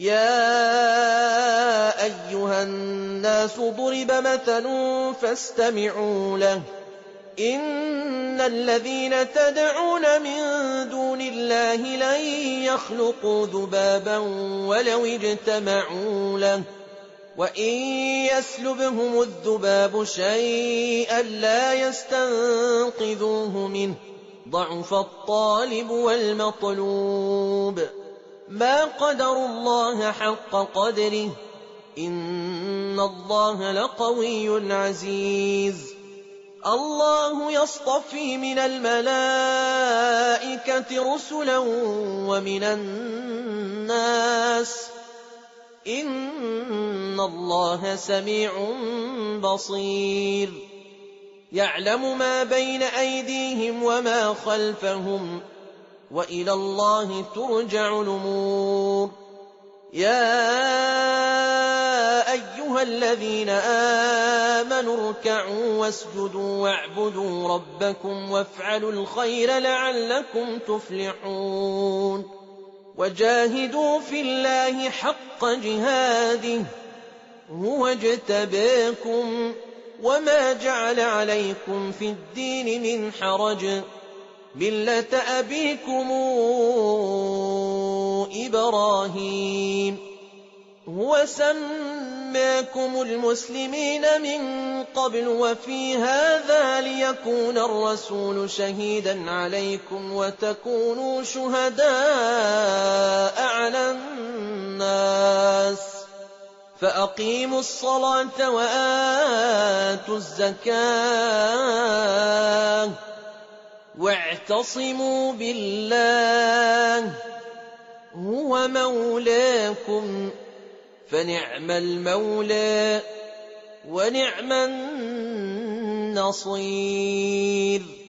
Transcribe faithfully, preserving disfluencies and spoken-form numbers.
يَا أَيُّهَا النَّاسُ ضُرِبَ مَثَلٌ فَاسْتَمِعُوا لَهُ ۚ إِنَّ الَّذِينَ تَدْعُونَ مِن دُونِ اللَّهِ لَن يَخْلُقُوا ذُبَابًا وَلَوِ اجْتَمَعُوا لَهُ ۖ وَإِن يَسْلُبْهُمُ الذُّبَابُ شَيْئًا لَّا يَسْتَنقِذُوهُ مِنْهُ ۚ ضَعُفَ الطَّالِبُ وَالْمَطْلُوبُ. مَا قَدَرُوا اللَّهَ حَقَّ قَدْرِهِ ۗ إِنَّ اللَّهَ لَقَوِيٌّ عَزِيزٌ. اللَّهُ يَصْطَفِي مِنَ الْمَلَائِكَةِ رُسُلًا وَمِنَ النَّاسِ ۚ إِنَّ اللَّهَ سَمِيعٌ بَصِيرٌ. يَعْلَمُ مَا بَيْنَ أَيْدِيهِمْ وَمَا خَلْفَهُمْ ۖ وَإِلَى اللَّهِ تُرْجَعُ الْأُمُورُ. يَا أَيُّهَا الَّذِينَ آمَنُوا ارْكَعُوا وَاسْجُدُوا وَاعْبُدُوا رَبَّكُمْ وَافْعَلُوا الْخَيْرَ لَعَلَّكُمْ تُفْلِحُونَ. وَجَاهِدُوا فِي اللَّهِ حَقَّ جِهَادِهِ ۚ هُوَ اجْتَبَاكُمْ وَمَا جَعَلَ عَلَيْكُمْ فِي الدِّينِ مِنْ حَرَجٍ ۚ مِّلَّةَ أَبِيكُمْ إِبْرَاهِيمَ هُوَ سَمَّاكُمُ الْمُسْلِمِينَ مِن قَبْلُ وَفِي هَٰذَا لِيَكُونَ الرَّسُولُ شَهِيدًا عَلَيْكُمْ وَتَكُونُوا شُهَدَاءَ عَلَى النَّاسِ ۚ فَأَقِيمُوا الصَّلَاةَ وَآتُوا الزَّكَاةَ وَاعْتَصِمُوا بِاللَّهِ ۚ هُوَ مَوْلَاكُمْ فَنِعْمَ الْمَوْلَىٰ وَنِعْمَ النَّصِيرُ.